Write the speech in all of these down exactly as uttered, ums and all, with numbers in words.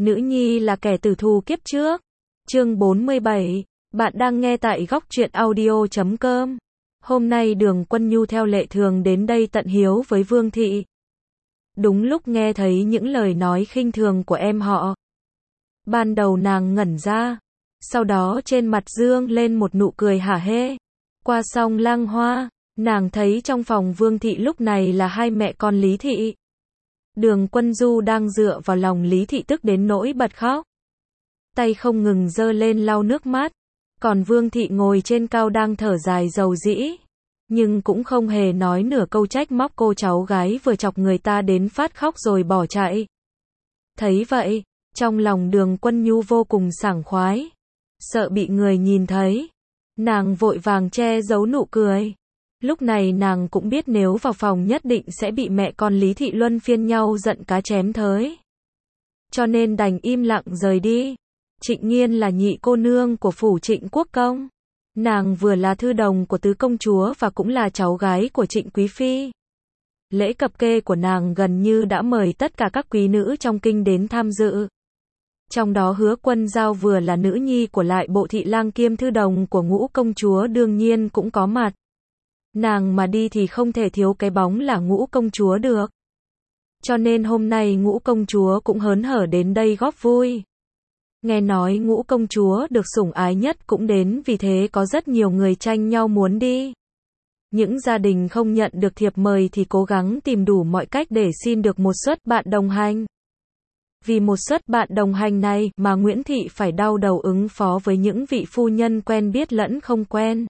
Nữ nhi là kẻ tử thù kiếp trước. Chương bốn mươi bảy. Bạn đang nghe tại góc truyện audio chấm com. Hôm nay Đường Quân Nhu theo lệ thường đến đây tận hiếu với Vương thị. Đúng lúc nghe thấy những lời nói khinh thường của em họ. Ban đầu nàng ngẩn ra, sau đó trên mặt dương lên một nụ cười hả hê. Qua xong Lang Hoa, nàng thấy trong phòng Vương thị lúc này là hai mẹ con Lý thị. Đường Quân Du đang dựa vào lòng Lý thị tức đến nỗi bật khóc. Tay không ngừng giơ lên lau nước mắt. Còn Vương thị ngồi trên cao đang thở dài rầu rĩ. Nhưng cũng không hề nói nửa câu trách móc cô cháu gái vừa chọc người ta đến phát khóc rồi bỏ chạy. Thấy vậy, trong lòng Đường Quân Nhu vô cùng sảng khoái. Sợ bị người nhìn thấy, nàng vội vàng che giấu nụ cười. Lúc này nàng cũng biết nếu vào phòng nhất định sẽ bị mẹ con Lý thị luân phiên nhau giận cá chém thới. Cho nên đành im lặng rời đi. Trịnh Nghiên là nhị cô nương của phủ Trịnh Quốc Công. Nàng vừa là thư đồng của tứ công chúa và cũng là cháu gái của Trịnh Quý Phi. Lễ cập kê của nàng gần như đã mời tất cả các quý nữ trong kinh đến tham dự. Trong đó Hứa Quân Giao vừa là nữ nhi của lại bộ thị lang kiêm thư đồng của ngũ công chúa đương nhiên cũng có mặt. Nàng mà đi thì không thể thiếu cái bóng là ngũ công chúa được. Cho nên hôm nay ngũ công chúa cũng hớn hở đến đây góp vui. Nghe nói ngũ công chúa được sủng ái nhất cũng đến, vì thế có rất nhiều người tranh nhau muốn đi. Những gia đình không nhận được thiệp mời thì cố gắng tìm đủ mọi cách để xin được một suất bạn đồng hành. Vì một suất bạn đồng hành này mà Nguyễn Thị phải đau đầu ứng phó với những vị phu nhân quen biết lẫn không quen.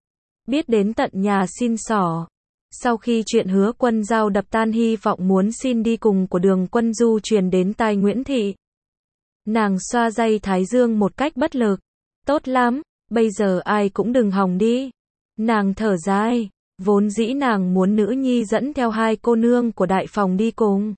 Biết đến tận nhà xin xỏ. Sau khi chuyện Hứa Quân Giao đập tan hy vọng muốn xin đi cùng của Đường Quân Du truyền đến tai Nguyễn Thị, nàng xoa dây thái dương một cách bất lực. Tốt lắm, bây giờ ai cũng đừng hòng đi. Nàng thở dài, vốn dĩ nàng muốn nữ nhi dẫn theo hai cô nương của đại phòng đi cùng.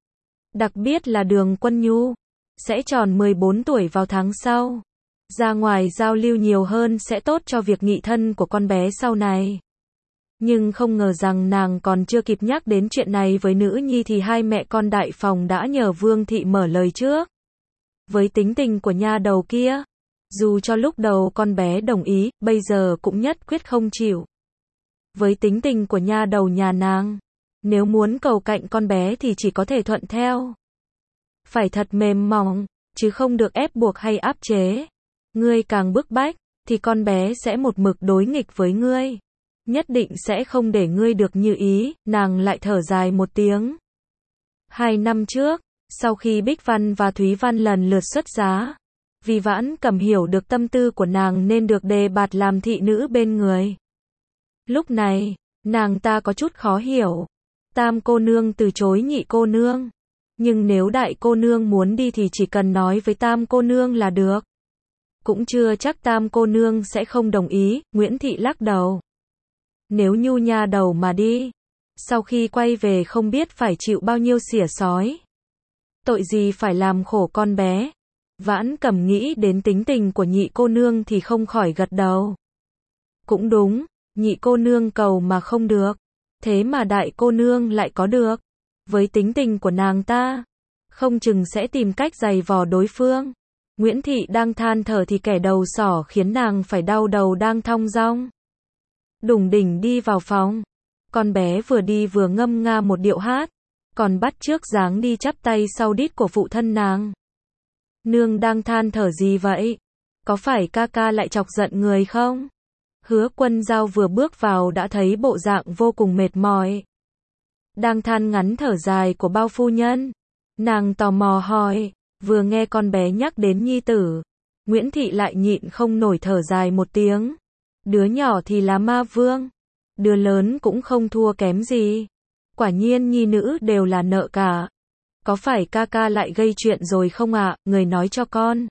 Đặc biệt là Đường Quân Nhu, sẽ tròn mười bốn tuổi vào tháng sau. Ra ngoài giao lưu nhiều hơn sẽ tốt cho việc nghị thân của con bé sau này. Nhưng không ngờ rằng nàng còn chưa kịp nhắc đến chuyện này với nữ nhi thì hai mẹ con đại phòng đã nhờ Vương thị mở lời trước. Với tính tình của nha đầu kia, dù cho lúc đầu con bé đồng ý, bây giờ cũng nhất quyết không chịu. Với tính tình của nha đầu nhà nàng, nếu muốn cầu cạnh con bé thì chỉ có thể thuận theo. Phải thật mềm mỏng, chứ không được ép buộc hay áp chế. Ngươi càng bức bách, thì con bé sẽ một mực đối nghịch với ngươi. Nhất định sẽ không để ngươi được như ý. Nàng lại thở dài một tiếng. Hai năm trước, sau khi Bích Văn và Thúy Văn lần lượt xuất giá, vì Vãn Cẩm hiểu được tâm tư của nàng nên được đề bạt làm thị nữ bên người. Lúc này, nàng ta có chút khó hiểu. Tam cô nương từ chối nhị cô nương. Nhưng nếu đại cô nương muốn đi thì chỉ cần nói với tam cô nương là được. Cũng chưa chắc tam cô nương sẽ không đồng ý. Nguyễn Thị lắc đầu. Nếu Nhu nha đầu mà đi, sau khi quay về không biết phải chịu bao nhiêu xỉa xói. Tội gì phải làm khổ con bé. Vãn Cẩm nghĩ đến tính tình của nhị cô nương thì không khỏi gật đầu. Cũng đúng, nhị cô nương cầu mà không được. Thế mà đại cô nương lại có được. Với tính tình của nàng ta, không chừng sẽ tìm cách giày vò đối phương. Nguyễn Thị đang than thở thì kẻ đầu sỏ khiến nàng phải đau đầu đang thong dong đủng đỉnh đi vào phòng. Con bé vừa đi vừa ngâm nga một điệu hát, còn bắt chước dáng đi chắp tay sau đít của phụ thân nàng. Nương đang than thở gì vậy? Có phải ca ca lại chọc giận người không? Hứa Quân Giao vừa bước vào đã thấy bộ dạng vô cùng mệt mỏi. Đang than ngắn thở dài của bao phu nhân. Nàng tò mò hỏi, vừa nghe con bé nhắc đến nhi tử, Nguyễn Thị lại nhịn không nổi thở dài một tiếng. Đứa nhỏ thì là ma vương, đứa lớn cũng không thua kém gì. Quả nhiên nhi nữ đều là nợ cả. Có phải ca ca lại gây chuyện rồi không ạ? Người nói cho con.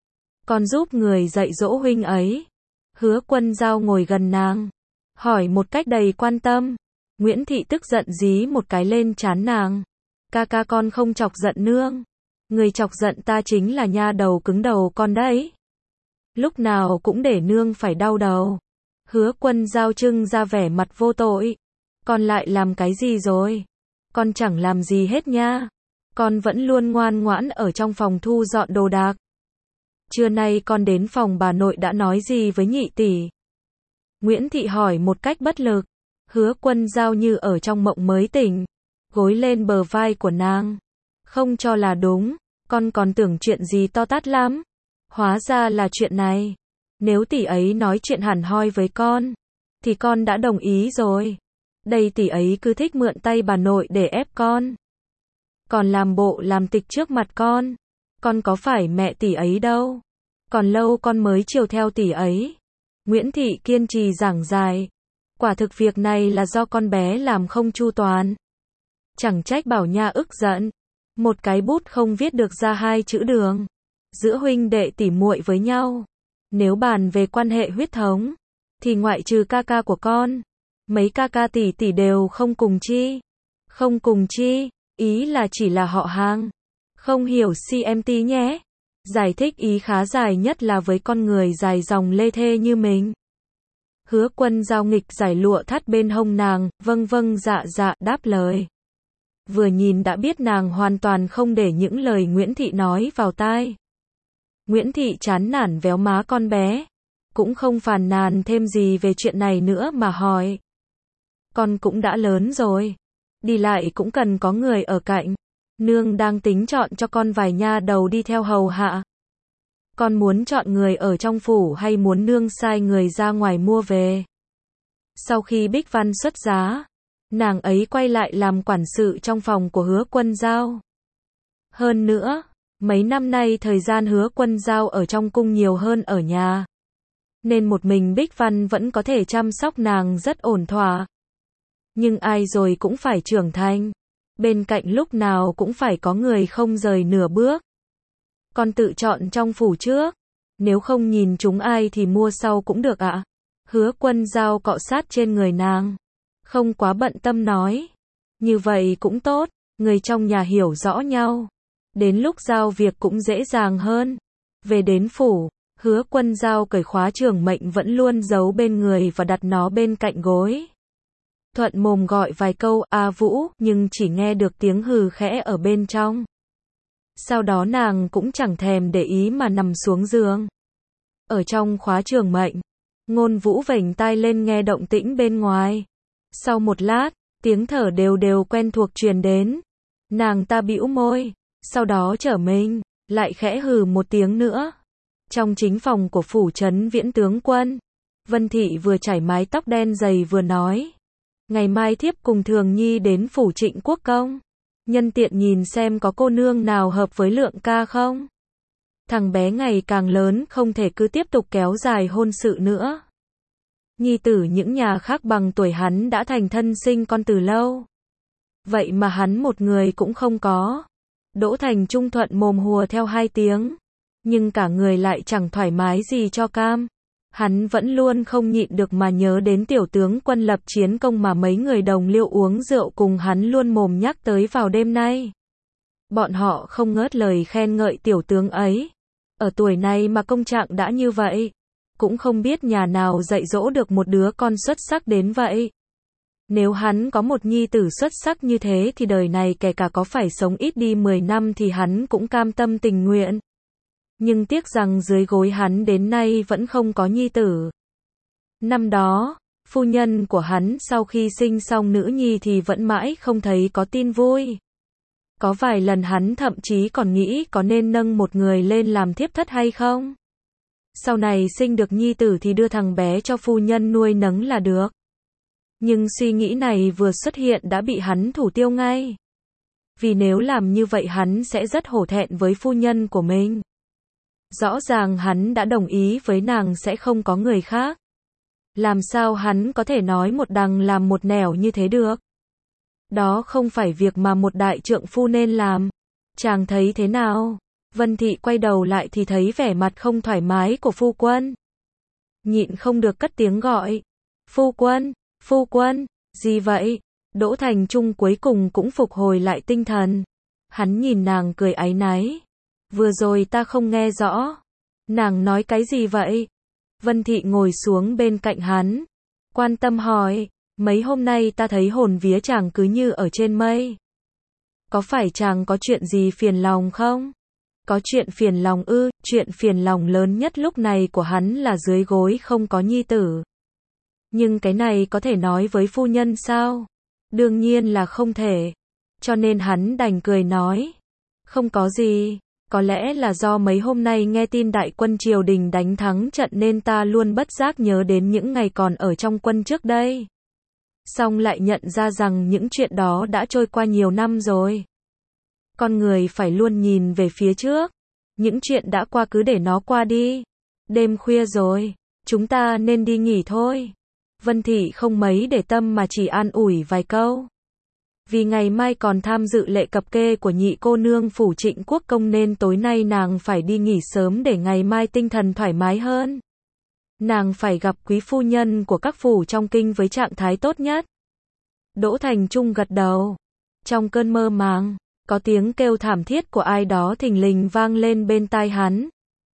Con giúp người dạy dỗ huynh ấy. Hứa Quân Giao ngồi gần nàng, hỏi một cách đầy quan tâm. Nguyễn Thị tức giận dí một cái lên trán nàng. Ca ca con không chọc giận nương. Người chọc giận ta chính là nha đầu cứng đầu con đấy. Lúc nào cũng để nương phải đau đầu. Hứa Quân Giao trưng ra vẻ mặt vô tội. Con lại làm cái gì rồi? Con chẳng làm gì hết nha. Con vẫn luôn ngoan ngoãn ở trong phòng thu dọn đồ đạc. Trưa nay con đến phòng bà nội đã nói gì với nhị tỷ? Nguyễn Thị hỏi một cách bất lực. Hứa Quân Dao như ở trong mộng mới tỉnh, gối lên bờ vai của nàng. Không cho là đúng, con còn tưởng chuyện gì to tát lắm. Hóa ra là chuyện này. Nếu tỷ ấy nói chuyện hẳn hoi với con, thì con đã đồng ý rồi. Đây tỷ ấy cứ thích mượn tay bà nội để ép con. Còn làm bộ làm tịch trước mặt con. Con có phải mẹ tỷ ấy đâu. Còn lâu con mới chiều theo tỷ ấy. Nguyễn Thị kiên trì giảng giải. Quả thực việc này là do con bé làm không chu toàn. Chẳng trách Bảo Nha ức giận. Một cái bút không viết được ra hai chữ đường. Giữa huynh đệ tỉ muội với nhau. Nếu bàn về quan hệ huyết thống, thì ngoại trừ ca ca của con, mấy ca ca tỷ tỷ đều không cùng chi. Không cùng chi, ý là chỉ là họ hàng. Không hiểu xê em tê nhé. Giải thích ý khá dài nhất là với con người dài dòng lê thê như mình. Hứa Quân Dao nghịch giải lụa thắt bên hông nàng, vâng vâng dạ dạ đáp lời. Vừa nhìn đã biết nàng hoàn toàn không để những lời Nguyễn Thị nói vào tai. Nguyễn Thị chán nản véo má con bé, cũng không phàn nàn thêm gì về chuyện này nữa mà hỏi. Con cũng đã lớn rồi, đi lại cũng cần có người ở cạnh. Nương đang tính chọn cho con vài nha đầu đi theo hầu hạ. Con muốn chọn người ở trong phủ hay muốn nương sai người ra ngoài mua về? Sau khi Bích Văn xuất giá, nàng ấy quay lại làm quản sự trong phòng của Hứa Quân Dao. Hơn nữa, mấy năm nay thời gian Hứa Quân Dao ở trong cung nhiều hơn ở nhà, nên một mình Bích Văn vẫn có thể chăm sóc nàng rất ổn thỏa. Nhưng ai rồi cũng phải trưởng thành, bên cạnh lúc nào cũng phải có người không rời nửa bước. Con tự chọn trong phủ trước, nếu không nhìn chúng ai thì mua sau cũng được ạ. Hứa Quân Dao cọ sát trên người nàng, không quá bận tâm nói. Như vậy cũng tốt, người trong nhà hiểu rõ nhau. Đến lúc giao việc cũng dễ dàng hơn. Về đến phủ, Hứa Quân Dao cởi khóa trưởng mệnh vẫn luôn giấu bên người và đặt nó bên cạnh gối. Thuận mồm gọi vài câu A Vũ, nhưng chỉ nghe được tiếng hừ khẽ ở bên trong. Sau đó nàng cũng chẳng thèm để ý mà nằm xuống giường. Ở trong khóa trưởng mệnh, Ngôn Vũ vểnh tai lên nghe động tĩnh bên ngoài. Sau một lát, tiếng thở đều đều quen thuộc truyền đến. Nàng ta bĩu môi, sau đó trở mình, lại khẽ hừ một tiếng nữa. Trong chính phòng của phủ trấn Viễn tướng quân, Vân Thị vừa chải mái tóc đen dày vừa nói. Ngày mai thiếp cùng Thường Nhi đến phủ Trịnh Quốc công. Nhân tiện nhìn xem có cô nương nào hợp với Lượng ca không. Thằng bé ngày càng lớn không thể cứ tiếp tục kéo dài hôn sự nữa. Nhi tử những nhà khác bằng tuổi hắn đã thành thân sinh con từ lâu. Vậy mà hắn một người cũng không có. Đỗ Thành Trung thuận mồm hùa theo hai tiếng. Nhưng cả người lại chẳng thoải mái gì cho cam. Hắn vẫn luôn không nhịn được mà nhớ đến tiểu tướng quân Lập Chiến Công mà mấy người đồng liêu uống rượu cùng hắn luôn mồm nhắc tới vào đêm nay. Bọn họ không ngớt lời khen ngợi tiểu tướng ấy. Ở tuổi này mà công trạng đã như vậy. Cũng không biết nhà nào dạy dỗ được một đứa con xuất sắc đến vậy. Nếu hắn có một nhi tử xuất sắc như thế thì đời này kể cả có phải sống ít đi mười năm thì hắn cũng cam tâm tình nguyện. Nhưng tiếc rằng dưới gối hắn đến nay vẫn không có nhi tử. Năm đó, phu nhân của hắn sau khi sinh xong nữ nhi thì vẫn mãi không thấy có tin vui. Có vài lần hắn thậm chí còn nghĩ có nên nâng một người lên làm thiếp thất hay không. Sau này sinh được nhi tử thì đưa thằng bé cho phu nhân nuôi nấng là được. Nhưng suy nghĩ này vừa xuất hiện đã bị hắn thủ tiêu ngay. Vì nếu làm như vậy hắn sẽ rất hổ thẹn với phu nhân của mình. Rõ ràng hắn đã đồng ý với nàng sẽ không có người khác. Làm sao hắn có thể nói một đằng làm một nẻo như thế được? Đó không phải việc mà một đại trượng phu nên làm. Chàng thấy thế nào? Vân Thị quay đầu lại thì thấy vẻ mặt không thoải mái của phu quân. Nhịn không được cất tiếng gọi. Phu quân, phu quân, gì vậy? Đỗ Thành Trung cuối cùng cũng phục hồi lại tinh thần. Hắn nhìn nàng cười áy náy. Vừa rồi ta không nghe rõ. Nàng nói cái gì vậy? Vân Thị ngồi xuống bên cạnh hắn. Quan tâm hỏi. Mấy hôm nay ta thấy hồn vía chàng cứ như ở trên mây. có phải chàng có chuyện gì phiền lòng không? Có chuyện phiền lòng ư? Chuyện phiền lòng lớn nhất lúc này của hắn là dưới gối không có nhi tử. Nhưng cái này có thể nói với phu nhân sao? Đương nhiên là không thể. Cho nên hắn đành cười nói. Không có gì. Có lẽ là do mấy hôm nay nghe tin đại quân triều đình đánh thắng trận nên ta luôn bất giác nhớ đến những ngày còn ở trong quân trước đây. Xong lại nhận ra rằng những chuyện đó đã trôi qua nhiều năm rồi. Con người phải luôn nhìn về phía trước. Những chuyện đã qua cứ để nó qua đi. Đêm khuya rồi, chúng ta nên đi nghỉ thôi. Vân Thị không mấy để tâm mà chỉ an ủi vài câu. Vì ngày mai còn tham dự lễ cập kê của nhị cô nương phủ Trịnh Quốc công nên tối nay nàng phải đi nghỉ sớm để ngày mai tinh thần thoải mái hơn. Nàng phải gặp quý phu nhân của các phủ trong kinh với trạng thái tốt nhất. Đỗ Thành Trung gật đầu. Trong cơn mơ màng, có tiếng kêu thảm thiết của ai đó thình lình vang lên bên tai hắn.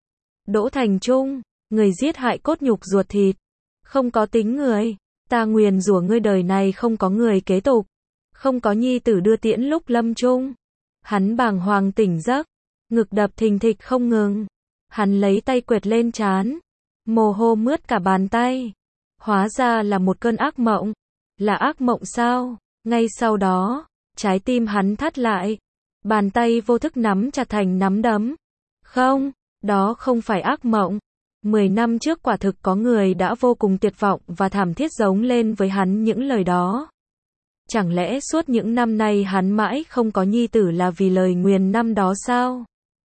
Đỗ Thành Trung, người giết hại cốt nhục ruột thịt, không có tính người, ta nguyền rủa ngươi đời này không có người kế tục, không có nhi tử đưa tiễn lúc lâm chung. Hắn bàng hoàng tỉnh giấc, ngực đập thình thịch không ngừng. Hắn lấy tay quệt lên trán, mồ hôi mướt cả bàn tay. Hóa ra là một cơn ác mộng. Là ác mộng sao? Ngay sau đó, trái tim hắn thắt lại. Bàn tay vô thức nắm chặt thành nắm đấm. Không, đó không phải ác mộng. Mười năm trước quả thực có người đã vô cùng tuyệt vọng và thảm thiết giống lên với hắn những lời đó. Chẳng lẽ suốt những năm nay hắn mãi không có nhi tử là vì lời nguyền năm đó sao?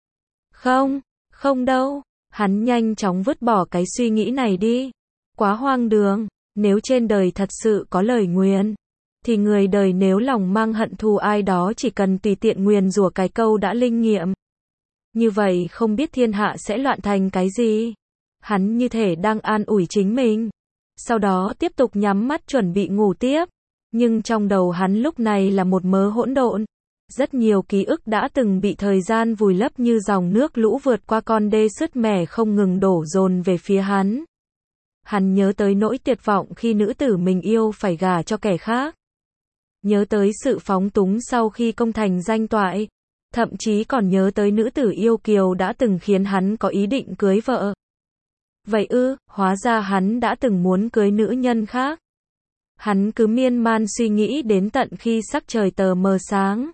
Không, không đâu. Hắn nhanh chóng vứt bỏ cái suy nghĩ này đi. Quá hoang đường. Nếu trên đời thật sự có lời nguyền, thì người đời nếu lòng mang hận thù ai đó chỉ cần tùy tiện nguyền rủa cái câu đã linh nghiệm. Như vậy không biết thiên hạ sẽ loạn thành cái gì. Hắn như thể đang an ủi chính mình. Sau đó tiếp tục nhắm mắt chuẩn bị ngủ tiếp. Nhưng trong đầu hắn lúc này là một mớ hỗn độn. Rất nhiều ký ức đã từng bị thời gian vùi lấp như dòng nước lũ vượt qua con đê sứt mẻ không ngừng đổ dồn về phía hắn. Hắn nhớ tới nỗi tuyệt vọng khi nữ tử mình yêu phải gả cho kẻ khác. Nhớ tới sự phóng túng sau khi công thành danh toại. Thậm chí còn nhớ tới nữ tử yêu kiều đã từng khiến hắn có ý định cưới vợ. Vậy ư, hóa ra hắn đã từng muốn cưới nữ nhân khác. Hắn cứ miên man suy nghĩ đến tận khi sắc trời tờ mờ sáng.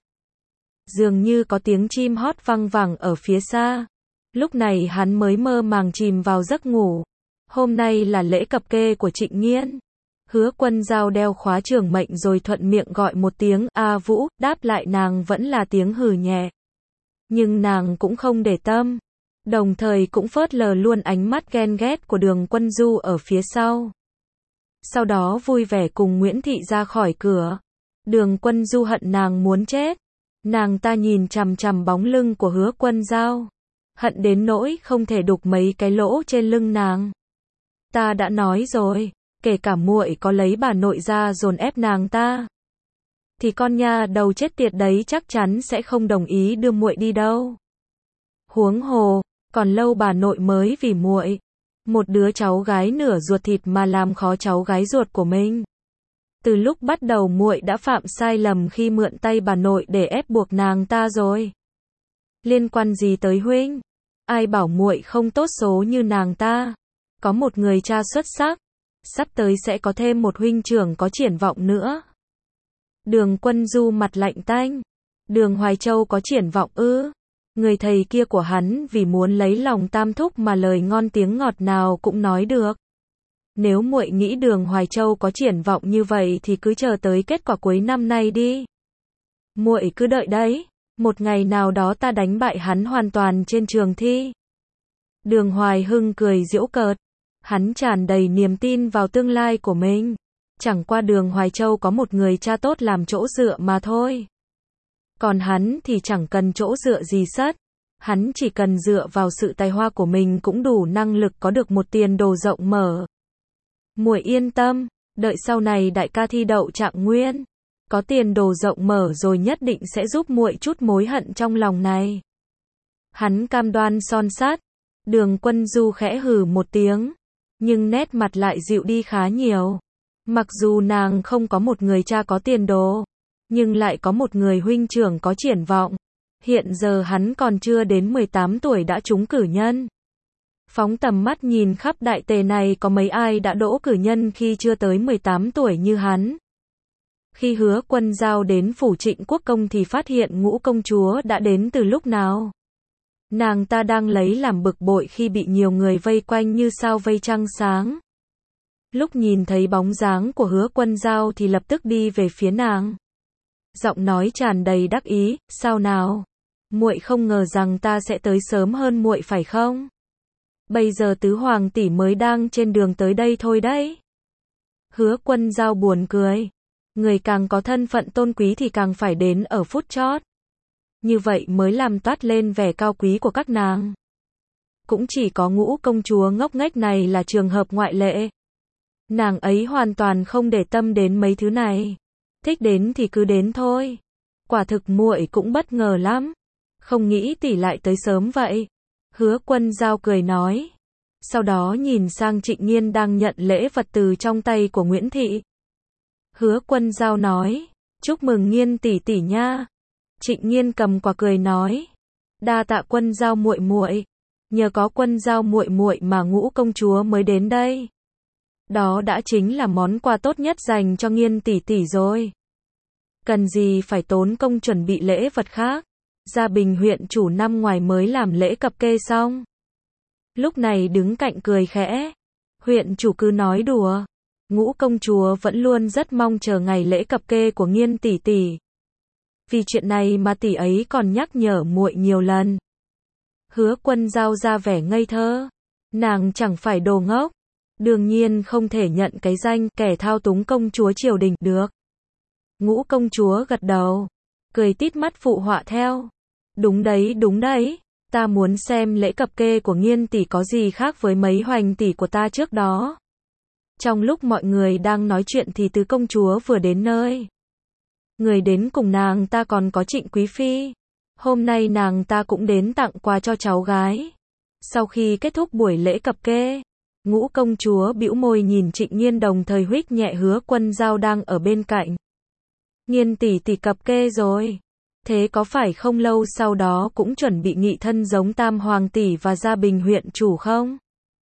Dường như có tiếng chim hót vang vẳng ở phía xa. Lúc này hắn mới mơ màng chìm vào giấc ngủ. Hôm nay là lễ cập kê của Trịnh Nghiên. Hứa Quân Giao đeo khóa trưởng mệnh rồi thuận miệng gọi một tiếng A Vũ, đáp lại nàng vẫn là tiếng hừ nhẹ. Nhưng nàng cũng không để tâm. Đồng thời cũng phớt lờ luôn ánh mắt ghen ghét của Đường Quân Du ở phía sau. Sau đó vui vẻ cùng Nguyễn Thị ra khỏi cửa. Đường Quân Du hận nàng muốn chết. Nàng ta nhìn chằm chằm bóng lưng của Hứa Quân Giao. Hận đến nỗi không thể đục mấy cái lỗ trên lưng nàng. Ta đã nói rồi, kể cả muội có lấy bà nội ra dồn ép nàng ta, thì con nha đầu chết tiệt đấy chắc chắn sẽ không đồng ý đưa muội đi đâu. Huống hồ, còn lâu bà nội mới vì muội, một đứa cháu gái nửa ruột thịt mà làm khó cháu gái ruột của mình. Từ lúc bắt đầu muội đã phạm sai lầm khi mượn tay bà nội để ép buộc nàng ta rồi. Liên quan gì tới huynh? Ai bảo muội không tốt số như nàng ta? Có một người cha xuất sắc, sắp tới sẽ có thêm một huynh trưởng có triển vọng nữa. Đường Quân Du mặt lạnh tanh. Đường Hoài Châu có triển vọng ư? Người thầy kia của hắn vì muốn lấy lòng Tam Thúc mà lời ngon tiếng ngọt nào cũng nói được. Nếu muội nghĩ Đường Hoài Châu có triển vọng như vậy thì cứ chờ tới kết quả cuối năm nay đi. Muội cứ đợi đấy, một ngày nào đó ta đánh bại hắn hoàn toàn trên trường thi. Đường Hoài Hưng cười giễu cợt. Hắn tràn đầy niềm tin vào tương lai của mình. Chẳng qua Đường Hoài Châu có một người cha tốt làm chỗ dựa mà thôi. Còn hắn thì chẳng cần chỗ dựa gì sất. Hắn chỉ cần dựa vào sự tài hoa của mình cũng đủ năng lực có được một tiền đồ rộng mở. Muội yên tâm, đợi sau này đại ca thi đậu Trạng Nguyên, có tiền đồ rộng mở rồi nhất định sẽ giúp muội chút mối hận trong lòng này. Hắn cam đoan son sắt. Đường Quân Du khẽ hừ một tiếng, nhưng nét mặt lại dịu đi khá nhiều. Mặc dù nàng không có một người cha có tiền đồ, Nhưng lại có một người huynh trưởng có triển vọng. Hiện giờ hắn còn chưa đến mười tám tuổi đã trúng cử nhân. Phóng tầm mắt nhìn khắp đại tề này có mấy ai đã đỗ cử nhân khi chưa tới mười tám tuổi như hắn. Khi Hứa Quân Giao đến phủ Trịnh Quốc Công thì phát hiện Ngũ công chúa đã đến từ lúc nào. Nàng ta đang lấy làm bực bội khi bị nhiều người vây quanh như sao vây trăng sáng. Lúc nhìn thấy bóng dáng của Hứa Quân Giao thì lập tức đi về phía nàng. Giọng nói tràn đầy đắc ý, sao nào? Muội không ngờ rằng ta sẽ tới sớm hơn muội phải không? Bây giờ tứ hoàng tỷ mới đang trên đường tới đây thôi đấy. Hứa Quân Giao buồn cười. Người càng có thân phận tôn quý thì càng phải đến ở phút chót. Như vậy mới làm toát lên vẻ cao quý của các nàng. Cũng chỉ có Ngũ công chúa ngốc nghếch này là trường hợp ngoại lệ. Nàng ấy hoàn toàn không để tâm đến mấy thứ này. Thích đến thì cứ đến thôi. Quả thực muội cũng bất ngờ lắm. Không nghĩ tỷ lại tới sớm vậy. Hứa Quân Giao cười nói. Sau đó nhìn sang Trịnh Nghiên đang nhận lễ vật từ trong tay của Nguyễn Thị. Hứa Quân Giao nói. Chúc mừng Nghiên tỷ tỷ nha. Trịnh Nghiên cầm quả cười nói. Đa tạ Quân Giao muội muội. Nhờ có Quân Giao muội muội mà Ngũ công chúa mới đến đây. Đó đã chính là món quà tốt nhất dành cho Nghiên tỷ tỷ rồi. Cần gì phải tốn công chuẩn bị lễ vật khác. Gia Bình huyện chủ năm ngoài mới làm lễ cập kê xong. Lúc này đứng cạnh cười khẽ. Huyện chủ cứ nói đùa. Ngũ công chúa vẫn luôn rất mong chờ ngày lễ cập kê của Nghiên tỷ tỷ. Vì chuyện này mà tỷ ấy còn nhắc nhở muội nhiều lần. Hứa Quân Giao ra vẻ ngây thơ. Nàng chẳng phải đồ ngốc. Đương nhiên không thể nhận cái danh kẻ thao túng công chúa triều đình được. Ngũ công chúa gật đầu. Cười tít mắt phụ họa theo. Đúng đấy đúng đấy. Ta muốn xem lễ cập kê của Nghiên tỷ có gì khác với mấy hoành tỷ của ta trước đó. Trong lúc mọi người đang nói chuyện thì tứ công chúa vừa đến nơi. Người đến cùng nàng ta còn có Trịnh Quý Phi. Hôm nay nàng ta cũng đến tặng quà cho cháu gái. Sau khi kết thúc buổi lễ cập kê, Ngũ công chúa bĩu môi nhìn Trịnh Nghiên đồng thời huých nhẹ Hứa Quân Giao đang ở bên cạnh. Nghiên tỷ tỷ cập kê rồi. Thế có phải không lâu sau đó cũng chuẩn bị nghị thân giống Tam hoàng tỷ và Gia Bình huyện chủ không?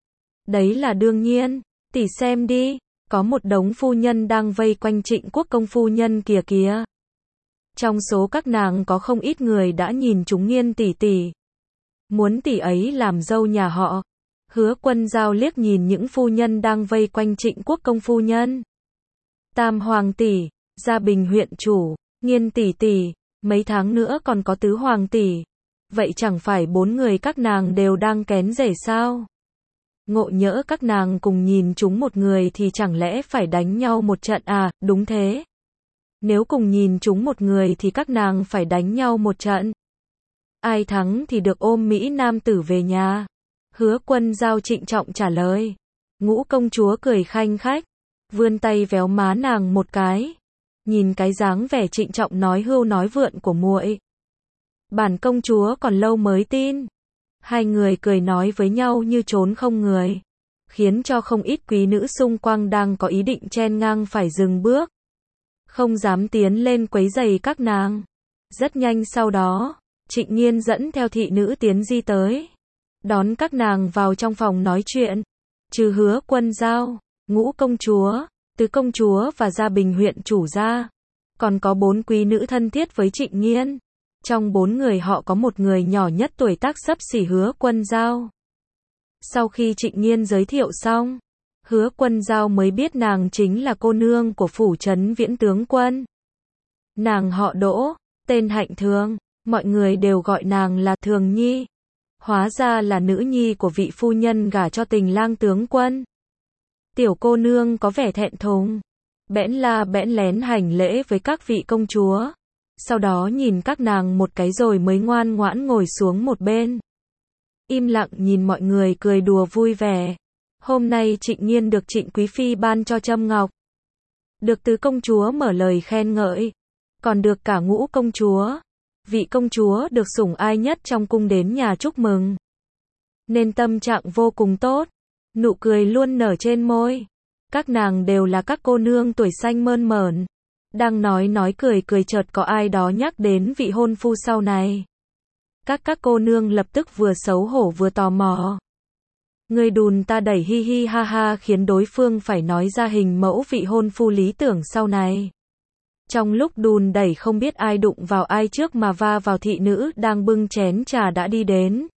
Đấy là đương nhiên. Tỷ xem đi, có một đống phu nhân đang vây quanh Trịnh Quốc công phu nhân kìa kìa. Trong số các nàng có không ít người đã nhìn chúng Nghiên tỷ tỷ. Muốn tỷ ấy làm dâu nhà họ. Hứa Quân Giao liếc nhìn những phu nhân đang vây quanh Trịnh Quốc công phu nhân. Tam hoàng tỷ, Gia Bình huyện chủ, Nghiên tỷ tỷ, mấy tháng nữa còn có tứ hoàng tỷ. Vậy chẳng phải bốn người các nàng đều đang kén rể sao? Ngộ nhỡ các nàng cùng nhìn chúng một người thì chẳng lẽ phải đánh nhau một trận à? Đúng thế. Nếu cùng nhìn chúng một người thì các nàng phải đánh nhau một trận. Ai thắng thì được ôm Mỹ nam tử về nhà. Hứa Quân Giao trịnh trọng trả lời. Ngũ công chúa cười khanh khách, vươn tay véo má nàng một cái. Nhìn cái dáng vẻ trịnh trọng nói hưu nói vượn của muội, bản công chúa còn lâu mới tin. Hai người cười nói với nhau như trốn không người, khiến cho không ít quý nữ xung quanh đang có ý định chen ngang phải dừng bước, không dám tiến lên quấy rầy các nàng. Rất nhanh sau đó, Trịnh Nghiên dẫn theo thị nữ tiến di tới, đón các nàng vào trong phòng nói chuyện. Trừ Hứa Quân Giao, Ngũ công chúa, Tứ công chúa và Gia Bình huyện chủ ra, còn có bốn quý nữ thân thiết với Trịnh Nghiên. Trong bốn người họ có một người nhỏ nhất tuổi tác xấp xỉ Hứa Quân Giao. Sau khi Trịnh Nghiên giới thiệu xong, Hứa Quân Giao mới biết nàng chính là cô nương của phủ trấn Viễn tướng quân. Nàng họ Đỗ, tên Hạnh Thường, mọi người đều gọi nàng là Thường Nhi. Hóa ra là nữ nhi của vị phu nhân gả cho Tình Lang tướng quân. Tiểu cô nương có vẻ thẹn thùng, bẽn la bẽn lén hành lễ với các vị công chúa. Sau đó nhìn các nàng một cái rồi mới ngoan ngoãn ngồi xuống một bên, im lặng nhìn mọi người cười đùa vui vẻ. Hôm nay Trịnh Nghiên được Trịnh Quý Phi ban cho trâm ngọc, được tứ công chúa mở lời khen ngợi, còn được cả Ngũ công chúa, vị công chúa được sủng ái nhất trong cung đến nhà chúc mừng, nên tâm trạng vô cùng tốt, nụ cười luôn nở trên môi. Các nàng đều là các cô nương tuổi xanh mơn mởn, Đang nói nói cười cười chợt có ai đó nhắc đến vị hôn phu sau này. Các các cô nương lập tức vừa xấu hổ vừa tò mò. Người đùn ta đẩy hi hi ha ha khiến đối phương phải nói ra hình mẫu vị hôn phu lý tưởng sau này. Trong lúc đùn đẩy không biết ai đụng vào ai trước mà va vào thị nữ đang bưng chén trà đã đi đến.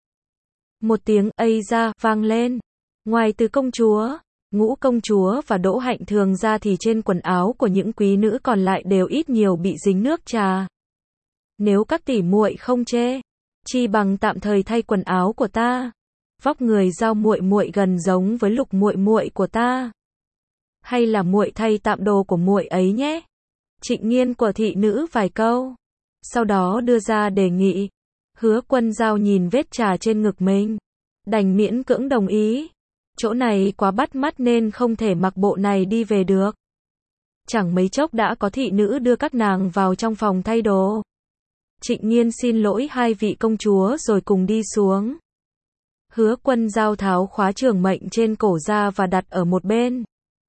Một tiếng ây ra vang lên. Ngoài từ công chúa, Ngũ công chúa và Đỗ Hạnh thường ra thì trên quần áo của những quý nữ còn lại đều ít nhiều bị dính nước trà. Nếu các tỷ muội không chê, chi bằng tạm thời thay quần áo của ta. Vóc người Giao muội muội gần giống với Lục muội muội của ta. Hay là muội thay tạm đồ của muội ấy nhé. Trịnh Nghiên của thị nữ vài câu, sau đó đưa ra đề nghị. Hứa Quân Giao nhìn vết trà trên ngực mình, đành miễn cưỡng đồng ý. Chỗ này quá bắt mắt nên không thể mặc bộ này đi về được. Chẳng mấy chốc đã có thị nữ đưa các nàng vào trong phòng thay đồ. Trịnh Nghiên xin lỗi hai vị công chúa rồi cùng đi xuống. Hứa Quân Giao tháo khóa trường mệnh trên cổ ra và đặt ở một bên.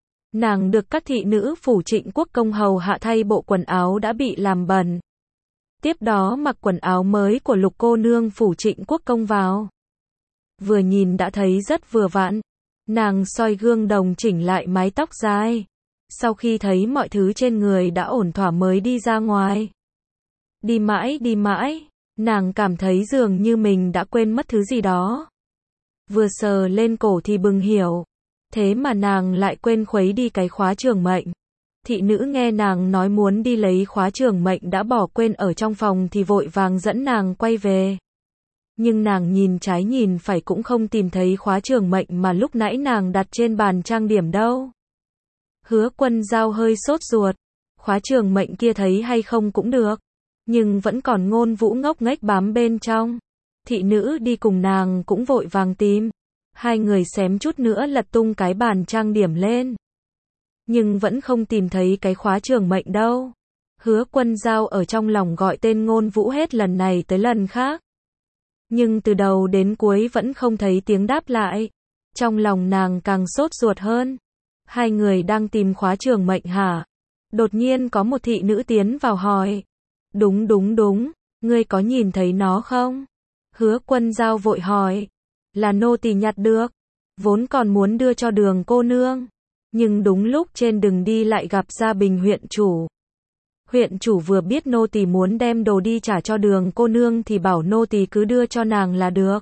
Nàng được các thị nữ phủ Trịnh Quốc công hầu hạ thay bộ quần áo đã bị làm bẩn. Tiếp đó mặc quần áo mới của Lục cô nương phủ Trịnh Quốc công vào. Vừa nhìn đã thấy rất vừa vặn. Nàng soi gương đồng chỉnh lại mái tóc dài. Sau khi thấy mọi thứ trên người đã ổn thỏa mới đi ra ngoài. Đi mãi đi mãi, nàng cảm thấy dường như mình đã quên mất thứ gì đó. Vừa sờ lên cổ thì bừng hiểu. Thế mà nàng lại quên khuấy đi cái khóa trường mệnh. Thị nữ nghe nàng nói muốn đi lấy khóa trường mệnh đã bỏ quên ở trong phòng thì vội vàng dẫn nàng quay về. Nhưng nàng nhìn trái nhìn phải cũng không tìm thấy khóa trường mệnh mà lúc nãy nàng đặt trên bàn trang điểm đâu. Hứa Quân Giao hơi sốt ruột. Khóa trường mệnh kia thấy hay không cũng được. Nhưng vẫn còn Ngôn Vũ ngốc nghếch bám bên trong. Thị nữ đi cùng nàng cũng vội vàng tìm. Hai người xém chút nữa lật tung cái bàn trang điểm lên. Nhưng vẫn không tìm thấy cái khóa trường mệnh đâu. Hứa Quân Giao ở trong lòng gọi tên Ngôn Vũ hết lần này tới lần khác. Nhưng từ đầu đến cuối vẫn không thấy tiếng đáp lại. Trong lòng nàng càng sốt ruột hơn. Hai người đang tìm khóa trường mệnh hả? Đột nhiên có một thị nữ tiến vào hỏi. Đúng đúng đúng, ngươi có nhìn thấy nó không? Hứa Quân Giao vội hỏi. Là nô tỳ nhặt được. Vốn còn muốn đưa cho Đường cô nương. Nhưng đúng lúc trên đường đi lại gặp Gia Bình huyện chủ. Huyện chủ vừa biết nô tỳ muốn đem đồ đi trả cho Đường cô nương thì bảo nô tỳ cứ đưa cho nàng là được.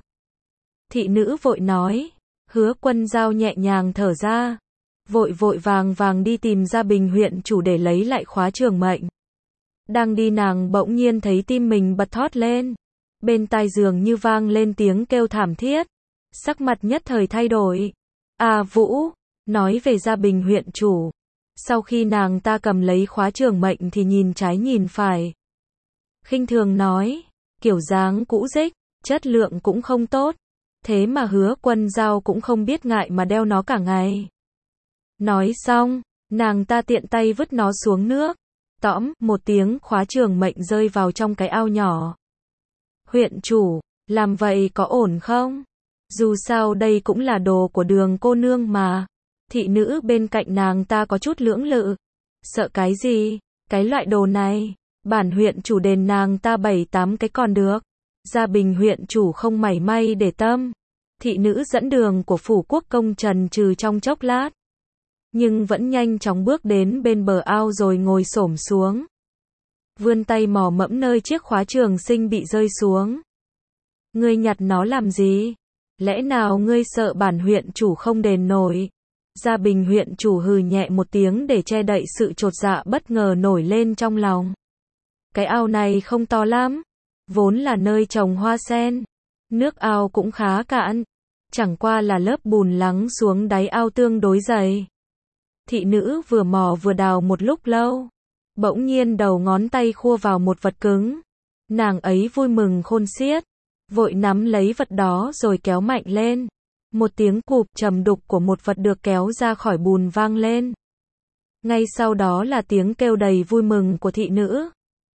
Thị nữ vội nói. Hứa Quân Giao nhẹ nhàng thở ra. Vội vội vàng vàng đi tìm Gia Bình huyện chủ để lấy lại khóa trường mệnh. Đang đi nàng bỗng nhiên thấy tim mình bật thót lên. Bên tai giường như vang lên tiếng kêu thảm thiết. Sắc mặt nhất thời thay đổi. À Vũ, nói về Gia Bình huyện chủ. Sau khi nàng ta cầm lấy khóa trường mệnh thì nhìn trái nhìn phải. Khinh thường nói, kiểu dáng cũ rích, chất lượng cũng không tốt. Thế mà Hứa Quân Giao cũng không biết ngại mà đeo nó cả ngày. Nói xong, nàng ta tiện tay vứt nó xuống nước. Tõm, một tiếng khóa trường mệnh rơi vào trong cái ao nhỏ. Huyện chủ, làm vậy có ổn không? Dù sao đây cũng là đồ của Đường cô nương mà. Thị nữ bên cạnh nàng ta có chút lưỡng lự. Sợ cái gì? Cái loại đồ này, bản huyện chủ đền nàng ta bảy tám cái còn được. Gia Bình huyện chủ không mảy may để tâm. Thị nữ dẫn đường của phủ quốc công trần trừ trong chốc lát. Nhưng vẫn nhanh chóng bước đến bên bờ ao rồi ngồi xổm xuống. Vươn tay mò mẫm nơi chiếc khóa trường sinh bị rơi xuống. Ngươi nhặt nó làm gì? Lẽ nào ngươi sợ bản huyện chủ không đền nổi? Gia Bình huyện chủ hừ nhẹ một tiếng để che đậy sự chột dạ bất ngờ nổi lên trong lòng. Cái ao này không to lắm. Vốn là nơi trồng hoa sen. Nước ao cũng khá cạn. Chẳng qua là lớp bùn lắng xuống đáy ao tương đối dày. Thị nữ vừa mò vừa đào một lúc lâu. Bỗng nhiên đầu ngón tay khua vào một vật cứng. Nàng ấy vui mừng khôn xiết. Vội nắm lấy vật đó rồi kéo mạnh lên. Một tiếng cụp trầm đục của một vật được kéo ra khỏi bùn vang lên. Ngay sau đó là tiếng kêu đầy vui mừng của thị nữ.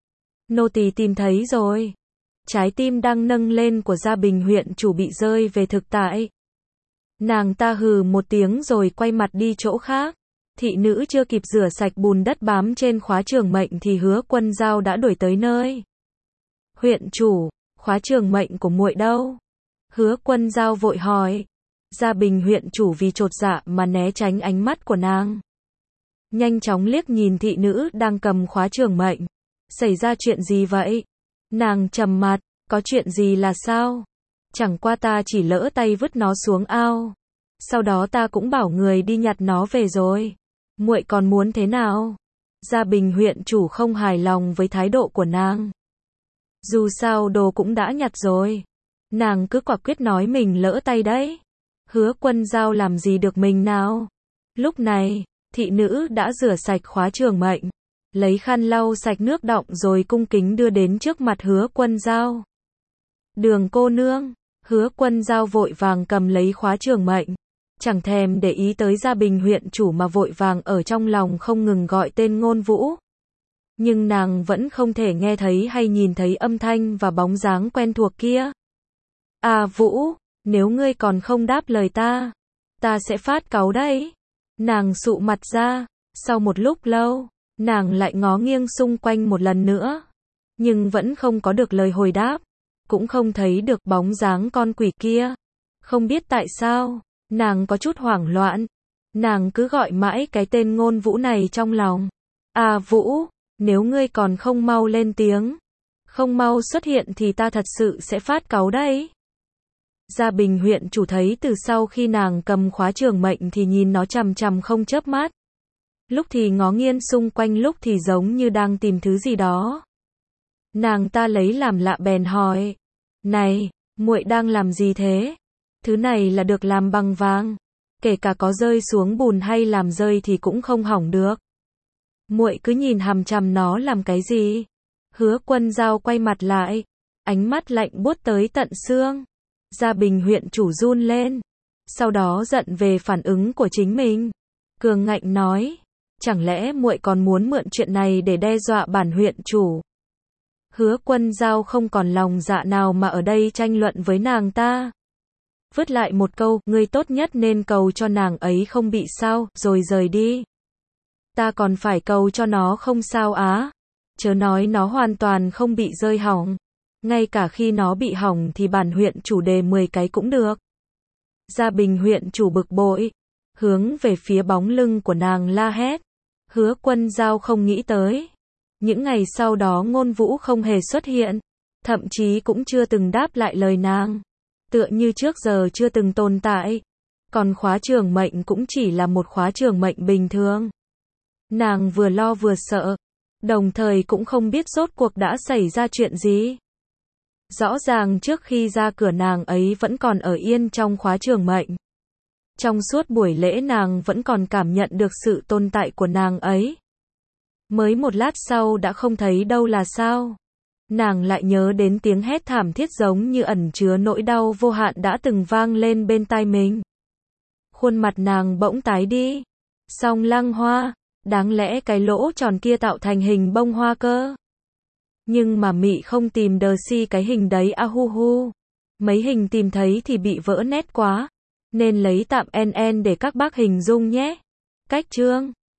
Nô tỳ tìm thấy rồi. Trái tim đang nâng lên của Gia Bình huyện chủ bị rơi về thực tại. Nàng ta hừ một tiếng rồi quay mặt đi chỗ khác. Thị nữ chưa kịp rửa sạch bùn đất bám trên khóa trường mệnh thì Hứa Quân Dao đã đuổi tới nơi. Huyện chủ, khóa trường mệnh của muội đâu? Hứa Quân Dao vội hỏi. Gia Bình huyện chủ vì chột dạ mà né tránh ánh mắt của nàng. Nhanh chóng liếc nhìn thị nữ đang cầm khóa trường mệnh. Xảy ra chuyện gì vậy? Nàng trầm mặt, có chuyện gì là sao? Chẳng qua ta chỉ lỡ tay vứt nó xuống ao. Sau đó ta cũng bảo người đi nhặt nó về rồi. Muội còn muốn thế nào? Gia Bình huyện chủ không hài lòng với thái độ của nàng. Dù sao đồ cũng đã nhặt rồi. Nàng cứ quả quyết nói mình lỡ tay đấy. Hứa Quân Dao làm gì được mình nào? Lúc này, thị nữ đã rửa sạch khóa trường mệnh. Lấy khăn lau sạch nước đọng rồi cung kính đưa đến trước mặt Hứa Quân Dao. Đường cô nương, Hứa Quân Dao vội vàng cầm lấy khóa trường mệnh. Chẳng thèm để ý tới Gia Bình huyện chủ mà vội vàng ở trong lòng không ngừng gọi tên Ngôn Vũ. Nhưng nàng vẫn không thể nghe thấy hay nhìn thấy âm thanh và bóng dáng quen thuộc kia. À Vũ, nếu ngươi còn không đáp lời ta, ta sẽ phát cáu đấy. Nàng sụ mặt ra, sau một lúc lâu, nàng lại ngó nghiêng xung quanh một lần nữa. Nhưng vẫn không có được lời hồi đáp, cũng không thấy được bóng dáng con quỷ kia. Không biết tại sao, nàng có chút hoảng loạn. Nàng cứ gọi mãi cái tên Ngôn Vũ này trong lòng. À Vũ, nếu ngươi còn không mau lên tiếng, không mau xuất hiện thì ta thật sự sẽ phát cáu đấy. Gia Bình huyện chủ thấy từ sau khi nàng cầm khóa trường mệnh thì nhìn nó chằm chằm không chớp mắt. Lúc thì ngó nghiêng xung quanh, lúc thì giống như đang tìm thứ gì đó. Nàng ta lấy làm lạ bèn hỏi. Này, muội đang làm gì thế? Thứ này là được làm bằng vàng. Kể cả có rơi xuống bùn hay làm rơi thì cũng không hỏng được. Muội cứ nhìn hằm chằm nó làm cái gì? Hứa Quân Dao quay mặt lại. Ánh mắt lạnh buốt tới tận xương. Gia Bình huyện chủ run lên. Sau đó giận về phản ứng của chính mình. Cường ngạnh nói. Chẳng lẽ muội còn muốn mượn chuyện này để đe dọa bản huyện chủ? Hứa Quân Dao không còn lòng dạ nào mà ở đây tranh luận với nàng ta. Vứt lại một câu, ngươi tốt nhất nên cầu cho nàng ấy không bị sao, rồi rời đi. Ta còn phải cầu cho nó không sao á. Chớ nói nó hoàn toàn không bị rơi hỏng. Ngay cả khi nó bị hỏng thì bản huyện chủ đề mười cái cũng được. Gia Bình huyện chủ bực bội, hướng về phía bóng lưng của nàng la hét. Hứa Quân Dao không nghĩ tới. Những ngày sau đó Ngôn Vũ không hề xuất hiện, thậm chí cũng chưa từng đáp lại lời nàng. Tựa như trước giờ chưa từng tồn tại. Còn khóa trường mệnh cũng chỉ là một khóa trường mệnh bình thường. Nàng vừa lo vừa sợ, đồng thời cũng không biết rốt cuộc đã xảy ra chuyện gì. Rõ ràng trước khi ra cửa nàng ấy vẫn còn ở yên trong khóa trường mệnh. Trong suốt buổi lễ nàng vẫn còn cảm nhận được sự tồn tại của nàng ấy. Mới một lát sau đã không thấy đâu là sao. Nàng lại nhớ đến tiếng hét thảm thiết giống như ẩn chứa nỗi đau vô hạn đã từng vang lên bên tai mình. Khuôn mặt nàng bỗng tái đi. Song Lăng Hoa, đáng lẽ cái lỗ tròn kia tạo thành hình bông hoa cơ. Nhưng mà mị không tìm đờ si cái hình đấy a hu hu. Mấy hình tìm thấy thì bị vỡ nét quá. Nên lấy tạm en en để các bác hình dung nhé. Cách chương